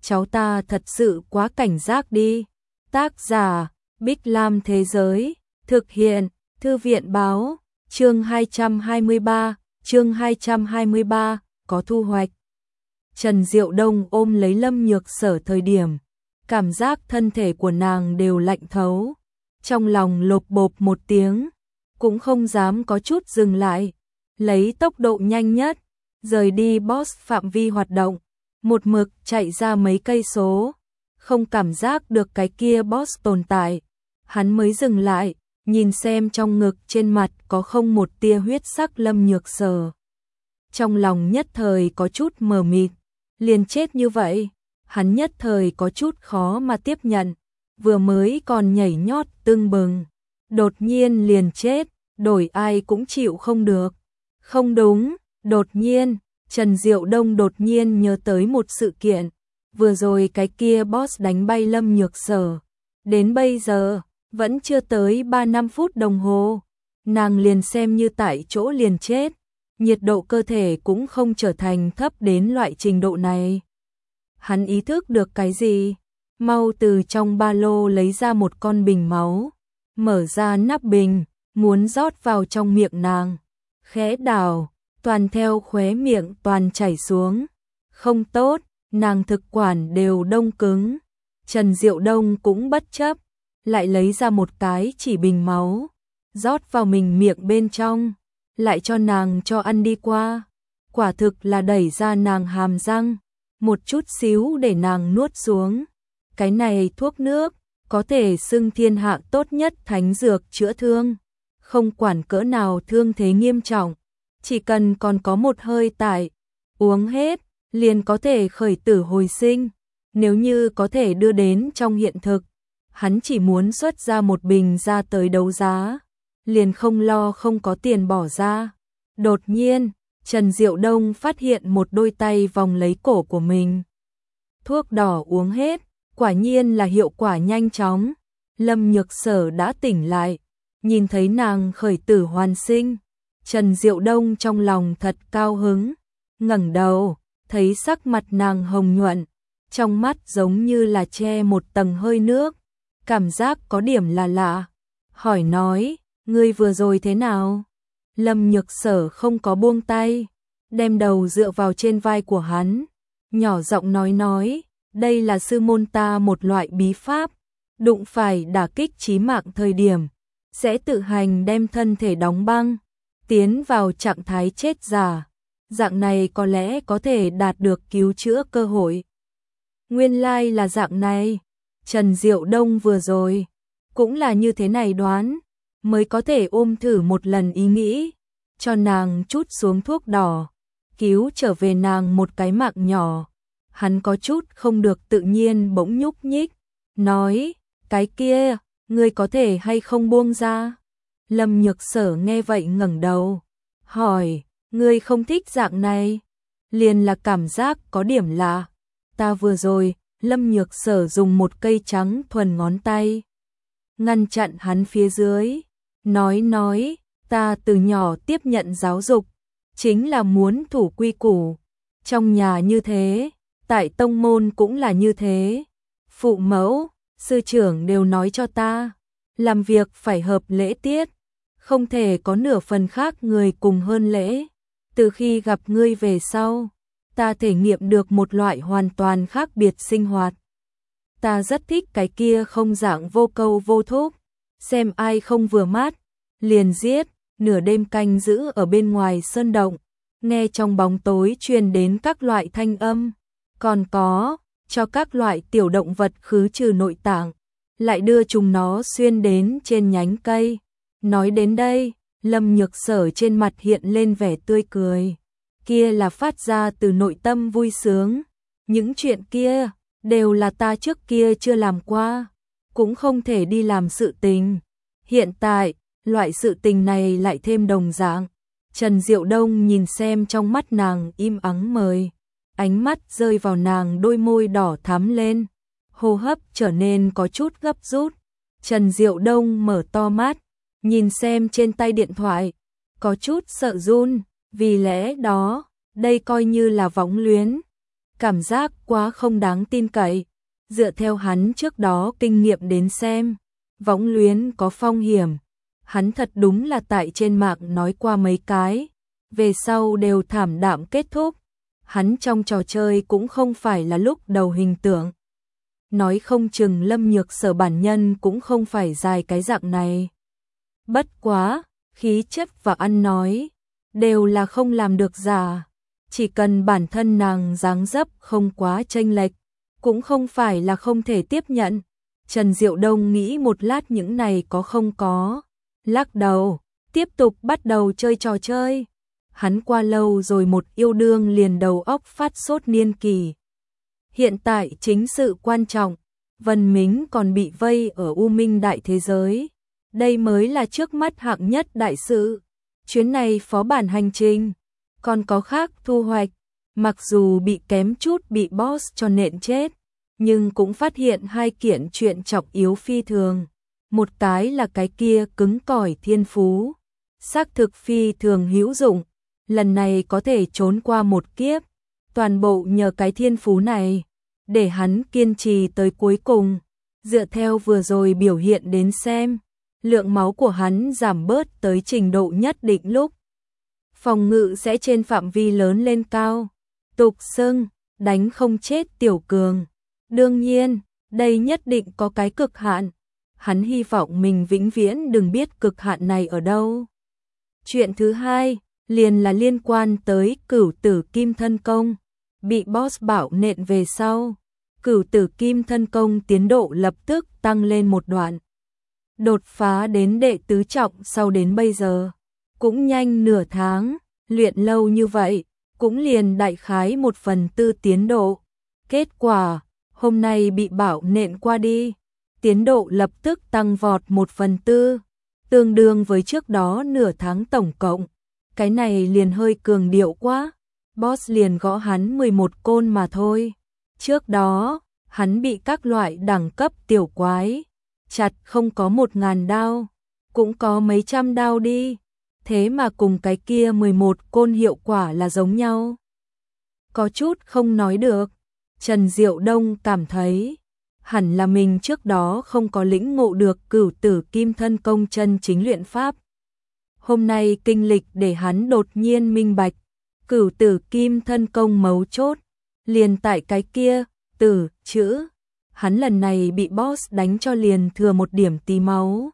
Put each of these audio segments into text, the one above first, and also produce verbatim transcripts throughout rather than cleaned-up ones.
cháu ta thật sự quá cảnh giác đi. Tác giả, Bích Lam Thế Giới, thực hiện, Thư viện Báo, chương hai trăm hai mươi ba, chương hai trăm hai mươi ba, có thu hoạch. Trần Diệu Đông ôm lấy Lâm Nhược Sở thời điểm, cảm giác thân thể của nàng đều lạnh thấu, trong lòng lộp bộp một tiếng, cũng không dám có chút dừng lại, lấy tốc độ nhanh nhất, rời đi boss phạm vi hoạt động, một mực chạy ra mấy cây số, không cảm giác được cái kia boss tồn tại, hắn mới dừng lại, nhìn xem trong ngực trên mặt có không một tia huyết sắc Lâm Nhược Sở. Trong lòng nhất thời có chút mờ mịt, liền chết như vậy, hắn nhất thời có chút khó mà tiếp nhận, vừa mới còn nhảy nhót tưng bừng, đột nhiên liền chết, đổi ai cũng chịu không được. Không đúng, đột nhiên, Trần Diệu Đông đột nhiên nhớ tới một sự kiện, vừa rồi cái kia boss đánh bay Lâm Nhược Sở, đến bây giờ, vẫn chưa tới ba năm phút đồng hồ, nàng liền xem như tại chỗ liền chết, nhiệt độ cơ thể cũng không trở thành thấp đến loại trình độ này. Hắn ý thức được cái gì? Mau từ trong ba lô lấy ra một con bình máu, mở ra nắp bình, muốn rót vào trong miệng nàng, khẽ đảo, toàn theo khóe miệng toàn chảy xuống. Không tốt, nàng thực quản đều đông cứng. Trần Diệu Đông cũng bất chấp, lại lấy ra một cái chỉ bình máu, rót vào mình miệng bên trong, lại cho nàng cho ăn đi qua. Quả thực là đẩy ra nàng hàm răng, một chút xíu để nàng nuốt xuống. Cái này thuốc nước, có thể xưng thiên hạ tốt nhất thánh dược chữa thương, không quản cỡ nào thương thế nghiêm trọng, chỉ cần còn có một hơi tại, uống hết, liền có thể khởi tử hồi sinh. Nếu như có thể đưa đến trong hiện thực, hắn chỉ muốn xuất ra một bình ra tới đấu giá, liền không lo không có tiền bỏ ra. Đột nhiên, Trần Diệu Đông phát hiện một đôi tay vòng lấy cổ của mình. Thuốc đỏ uống hết, quả nhiên là hiệu quả nhanh chóng. Lâm Nhược Sở đã tỉnh lại, nhìn thấy nàng khởi tử hoàn sinh, Trần Diệu Đông trong lòng thật cao hứng, ngẩng đầu, thấy sắc mặt nàng hồng nhuận, trong mắt giống như là che một tầng hơi nước, cảm giác có điểm là lạ, hỏi nói, ngươi vừa rồi thế nào? Lâm Nhược Sở không có buông tay, đem đầu dựa vào trên vai của hắn, nhỏ giọng nói nói, đây là sư môn ta một loại bí pháp, đụng phải đả kích chí mạng thời điểm, sẽ tự hành đem thân thể đóng băng, tiến vào trạng thái chết giả, dạng này có lẽ có thể đạt được cứu chữa cơ hội. Nguyên lai là dạng này, Trần Diệu Đông vừa rồi, cũng là như thế này đoán, mới có thể ôm thử một lần ý nghĩ, cho nàng chút xuống thuốc đỏ, cứu trở về nàng một cái mạng nhỏ. Hắn có chút không được tự nhiên bỗng nhúc nhích, nói, cái kia, ngươi có thể hay không buông ra? Lâm Nhược Sở nghe vậy ngẩng đầu, hỏi, ngươi không thích dạng này? Liền là cảm giác có điểm lạ. Ta vừa rồi, Lâm Nhược Sở dùng một cây trắng thuần ngón tay, ngăn chặn hắn phía dưới, nói nói, ta từ nhỏ tiếp nhận giáo dục, chính là muốn thủ quy củ, trong nhà như thế, tại tông môn cũng là như thế, phụ mẫu, sư trưởng đều nói cho ta, làm việc phải hợp lễ tiết, không thể có nửa phần khác người cùng hơn lễ. Từ khi gặp ngươi về sau, ta thể nghiệm được một loại hoàn toàn khác biệt sinh hoạt. Ta rất thích cái kia không dạng vô câu vô thúc, xem ai không vừa mắt, liền giết, nửa đêm canh giữ ở bên ngoài sơn động, nghe trong bóng tối truyền đến các loại thanh âm, còn có, cho các loại tiểu động vật khứ trừ nội tạng, lại đưa chúng nó xuyên đến trên nhánh cây. Nói đến đây, Lâm Nhược Sở trên mặt hiện lên vẻ tươi cười, kia là phát ra từ nội tâm vui sướng, những chuyện kia, đều là ta trước kia chưa làm qua, cũng không thể đi làm sự tình. Hiện tại, loại sự tình này lại thêm đồng dạng. Trần Diệu Đông nhìn xem trong mắt nàng im ắng mời, ánh mắt rơi vào nàng đôi môi đỏ thắm lên, hô hấp trở nên có chút gấp rút. Trần Diệu Đông mở to mắt, nhìn xem trên tay điện thoại, có chút sợ run, vì lẽ đó, đây coi như là võng luyến. cảm giác quá không đáng tin cậy. Dựa theo hắn trước đó kinh nghiệm đến xem, võng luyến có phong hiểm. Hắn thật đúng là tại trên mạng nói qua mấy cái, về sau đều thảm đạm kết thúc. Hắn trong trò chơi cũng không phải là lúc đầu hình tượng. Nói không chừng Lâm Nhược Sở bản nhân cũng không phải dài cái dạng này. Bất quá, khí chất và ăn nói đều là không làm được giả. Chỉ cần bản thân nàng dáng dấp không quá chênh lệch, cũng không phải là không thể tiếp nhận. Trần Diệu Đông nghĩ một lát những này có không có, lắc đầu, tiếp tục bắt đầu chơi trò chơi. Hắn qua lâu rồi một yêu đương liền đầu óc phát sốt niên kỳ. Hiện tại chính sự quan trọng, Vân Mính còn bị vây ở U Minh đại thế giới. Đây mới là trước mắt hạng nhất đại sự. Chuyến này phó bản hành trình, còn có khác thu hoạch. Mặc dù bị kém chút bị boss cho nện chết, nhưng cũng phát hiện hai kiện chuyện trọng yếu phi thường. Một cái là cái kia cứng cỏi thiên phú, xác thực phi thường hữu dụng. Lần này có thể trốn qua một kiếp, toàn bộ nhờ cái thiên phú này, để hắn kiên trì tới cuối cùng. Dựa theo vừa rồi biểu hiện đến xem, lượng máu của hắn giảm bớt tới trình độ nhất định lúc phòng ngự sẽ trên phạm vi lớn lên cao. Tục xưng, đánh không chết tiểu cường. Đương nhiên, đây nhất định có cái cực hạn. Hắn hy vọng mình vĩnh viễn đừng biết cực hạn này ở đâu. Chuyện thứ hai, liền là liên quan tới Cửu Tử Kim Thân Công. Bị boss bảo nện về sau, Cửu Tử Kim Thân Công tiến độ lập tức tăng lên một đoạn. Đột phá đến đệ tứ trọng sau đến bây giờ, cũng nhanh nửa tháng, luyện lâu như vậy, cũng liền đại khái một phần tư tiến độ. Kết quả, hôm nay bị bảo nện qua đi, tiến độ lập tức tăng vọt một phần tư, tương đương với trước đó nửa tháng tổng cộng. Cái này liền hơi cường điệu quá, boss liền gõ hắn mười một côn mà thôi. Trước đó, hắn bị các loại đẳng cấp tiểu quái chặt không có một ngàn đao, cũng có mấy trăm đao đi, thế mà cùng cái kia mười một côn hiệu quả là giống nhau. Có chút không nói được, Trần Diệu Đông cảm thấy, hẳn là mình trước đó không có lĩnh ngộ được Cửu Tử Kim Thân Công chân chính luyện pháp. Hôm nay kinh lịch để hắn đột nhiên minh bạch, Cửu Tử Kim Thân Công mấu chốt, liền tại cái kia, tử, chữ. Hắn lần này bị boss đánh cho liền thừa một điểm tí máu.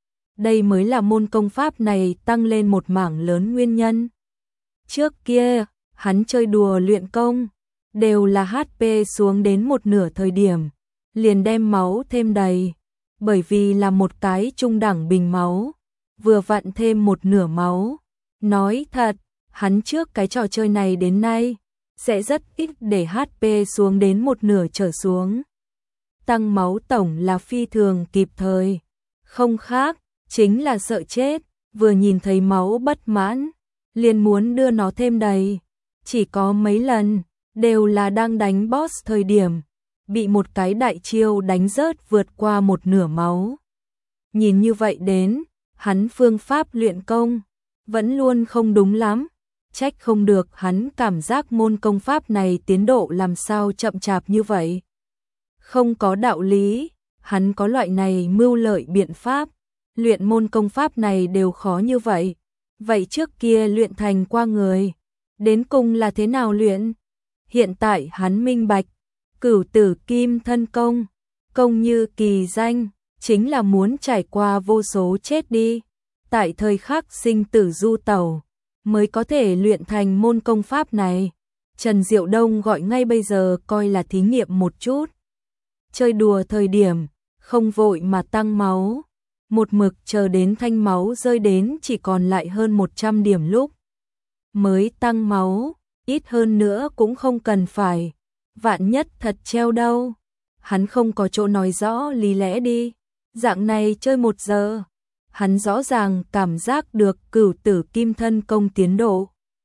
Đây mới là môn công pháp này tăng lên một mảng lớn nguyên nhân. Trước kia, hắn chơi đùa luyện công, đều là hát pê xuống đến một nửa thời điểm, liền đem máu thêm đầy. Bởi vì là một cái trung đẳng bình máu, vừa vặn thêm một nửa máu. Nói thật, hắn trước cái trò chơi này đến nay, sẽ rất ít để hát pê xuống đến một nửa trở xuống. Tăng máu tổng là phi thường kịp thời, không khác, chính là sợ chết, vừa nhìn thấy máu bất mãn, liền muốn đưa nó thêm đầy. Chỉ có mấy lần, đều là đang đánh boss thời điểm, bị một cái đại chiêu đánh rớt vượt qua một nửa máu. Nhìn như vậy đến, hắn phương pháp luyện công, vẫn luôn không đúng lắm, trách không được hắn cảm giác môn công pháp này tiến độ làm sao chậm chạp như vậy. Không có đạo lý, hắn có loại này mưu lợi biện pháp, luyện môn công pháp này đều khó như vậy. Vậy trước kia luyện thành qua người, đến cùng là thế nào luyện? Hiện tại hắn minh bạch, Cửu Tử Kim Thân Công, công như kỳ danh, chính là muốn trải qua vô số chết đi, tại thời khắc sinh tử du tẩu, mới có thể luyện thành môn công pháp này. Trần Diệu Đông gọi ngay bây giờ coi là thí nghiệm một chút. Chơi đùa thời điểm, không vội mà tăng máu, một mực chờ đến thanh máu rơi đến chỉ còn lại hơn một trăm điểm lúc mới tăng máu, ít hơn nữa cũng không cần phải, vạn nhất thật treo đâu. Hắn không có chỗ nói rõ lý lẽ đi, dạng này chơi một giờ, hắn rõ ràng cảm giác được Cửu Tử Kim Thân Công tiến độ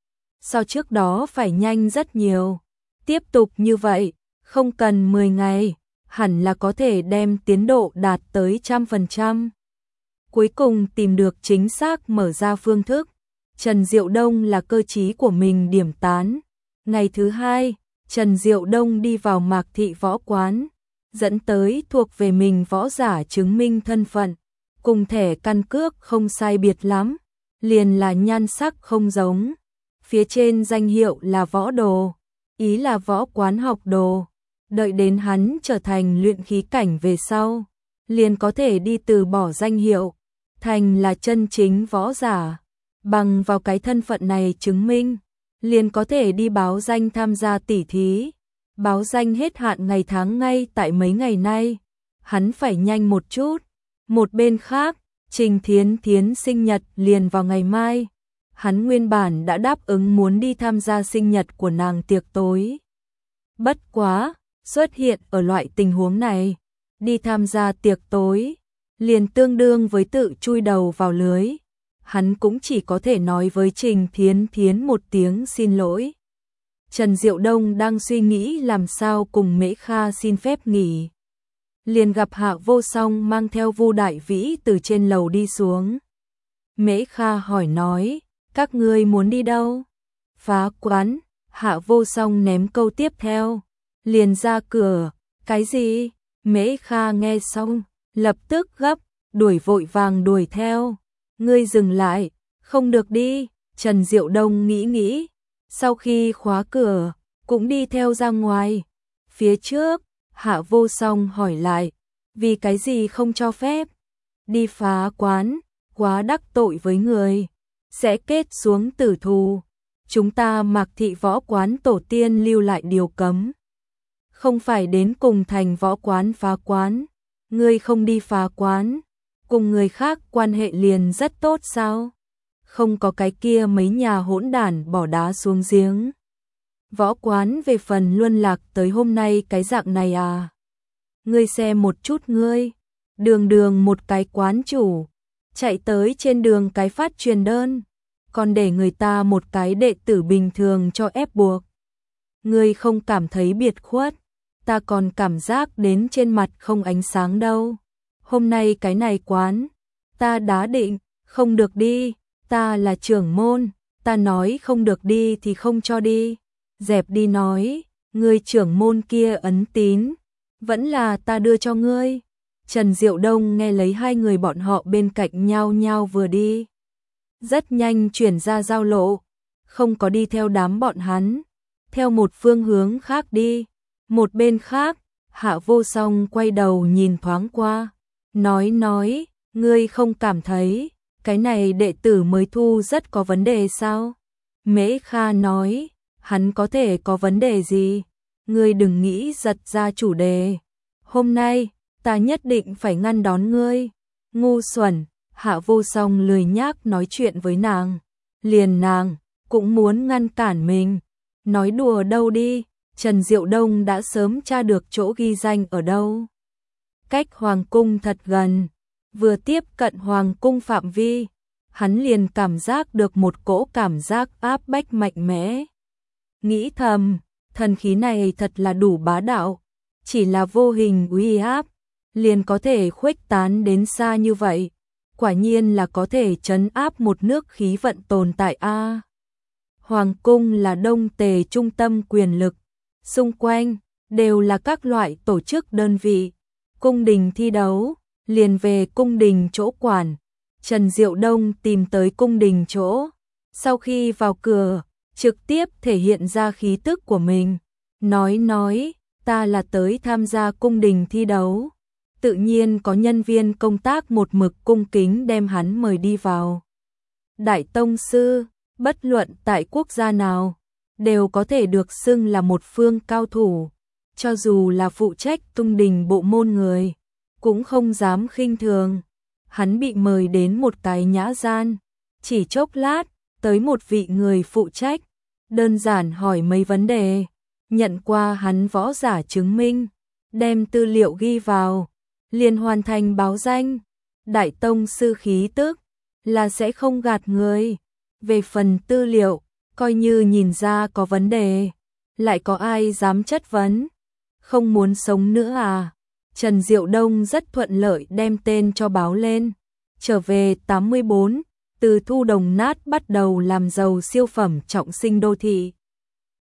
so trước đó phải nhanh rất nhiều. Tiếp tục như vậy, không cần mười ngày, hẳn là có thể đem tiến độ đạt tới trăm phần trăm. Cuối cùng tìm được chính xác mở ra phương thức, Trần Diệu Đông là cơ trí của mình điểm tán. Ngày thứ hai, Trần Diệu Đông đi vào Mạc Thị võ quán, dẫn tới thuộc về mình võ giả chứng minh thân phận, cùng thẻ căn cước không sai biệt lắm, liền là nhan sắc không giống. Phía trên danh hiệu là võ đồ, ý là võ quán học đồ. Đợi đến hắn trở thành luyện khí cảnh về sau, liền có thể đi từ bỏ danh hiệu, thành là chân chính võ giả. Bằng vào cái thân phận này chứng minh, liền có thể đi báo danh tham gia tỉ thí. Báo danh hết hạn ngày tháng ngay tại mấy ngày nay, hắn phải nhanh một chút. Một bên khác, Trình Thiến Thiến sinh nhật liền vào ngày mai. Hắn nguyên bản đã đáp ứng muốn đi tham gia sinh nhật của nàng tiệc tối. Bất quá, xuất hiện ở loại tình huống này, đi tham gia tiệc tối, liền tương đương với tự chui đầu vào lưới. Hắn cũng chỉ có thể nói với Trình Thiến Thiến một tiếng xin lỗi. Trần Diệu Đông đang suy nghĩ làm sao cùng Mễ Kha xin phép nghỉ. Liền gặp Hạ Vô Song mang theo Vu Đại Vĩ từ trên lầu đi xuống. Mễ Kha hỏi nói, các ngươi muốn đi đâu? Phá quán. Hạ Vô Song ném câu tiếp theo, liền ra cửa. Cái gì? Mễ Kha nghe xong, lập tức gấp, đuổi vội vàng đuổi theo. Ngươi dừng lại, không được đi. Trần Diệu Đông nghĩ nghĩ, sau khi khóa cửa, cũng đi theo ra ngoài. Phía trước, Hạ Vô Song hỏi lại, vì cái gì không cho phép? Đi phá quán, quá đắc tội với người, sẽ kết xuống tử thù. Chúng ta Mạc Thị võ quán tổ tiên lưu lại điều cấm. Không phải đến cùng thành võ quán phá quán. Ngươi không đi phá quán, cùng người khác quan hệ liền rất tốt sao? Không có cái kia mấy nhà hỗn đản bỏ đá xuống giếng. Võ quán về phần luân lạc tới hôm nay cái dạng này à? Ngươi xem một chút ngươi, đường đường một cái quán chủ, chạy tới trên đường cái phát truyền đơn, còn để người ta một cái đệ tử bình thường cho ép buộc. Ngươi không cảm thấy biệt khuất, ta còn cảm giác đến trên mặt không ánh sáng đâu. Hôm nay cái này quán, ta đá định, không được đi, ta là trưởng môn, ta nói không được đi thì không cho đi. Dẹp đi nói, ngươi trưởng môn kia ấn tín, vẫn là ta đưa cho ngươi. Trần Diệu Đông nghe lấy hai người bọn họ bên cạnh nhau nhau vừa đi. Rất nhanh chuyển ra giao lộ, không có đi theo đám bọn hắn, theo một phương hướng khác đi. Một bên khác, Hạ Vô Song quay đầu nhìn thoáng qua, nói nói, ngươi không cảm thấy, cái này đệ tử mới thu rất có vấn đề sao? Mễ Kha nói, hắn có thể có vấn đề gì? Ngươi đừng nghĩ giật ra chủ đề. Hôm nay, ta nhất định phải ngăn đón ngươi. Ngu xuẩn. Hạ Vô Song lười nhác nói chuyện với nàng. Liền nàng, cũng muốn ngăn cản mình. Nói đùa đâu đi, Trần Diệu Đông đã sớm tra được chỗ ghi danh ở đâu. Cách Hoàng cung thật gần, vừa tiếp cận Hoàng cung phạm vi, hắn liền cảm giác được một cỗ cảm giác áp bách mạnh mẽ. Nghĩ thầm, thần khí này thật là đủ bá đạo, chỉ là vô hình uy áp, liền có thể khuếch tán đến xa như vậy. Quả nhiên là có thể trấn áp một nước khí vận tồn tại a. Hoàng cung là Đông Tề trung tâm quyền lực, xung quanh đều là các loại tổ chức đơn vị. Cung đình thi đấu, liền về cung đình chỗ quản. Trần Diệu Đông tìm tới cung đình chỗ, sau khi vào cửa, trực tiếp thể hiện ra khí tức của mình, nói nói, ta là tới tham gia cung đình thi đấu. Tự nhiên có nhân viên công tác một mực cung kính đem hắn mời đi vào. Đại tông sư, bất luận tại quốc gia nào, đều có thể được xưng là một phương cao thủ, cho dù là phụ trách cung đình bộ môn người, cũng không dám khinh thường. Hắn bị mời đến một cái nhã gian, chỉ chốc lát, tới một vị người phụ trách, đơn giản hỏi mấy vấn đề, nhận qua hắn võ giả chứng minh, đem tư liệu ghi vào, liền hoàn thành báo danh. Đại tông sư khí tức là sẽ không gạt người. Về phần tư liệu, coi như nhìn ra có vấn đề, lại có ai dám chất vấn? Không muốn sống nữa à? Trần Diệu Đông rất thuận lợi đem tên cho báo lên. Trở về tám mươi bốn, từ thu đồng nát bắt đầu làm giàu siêu phẩm trọng sinh đô thị.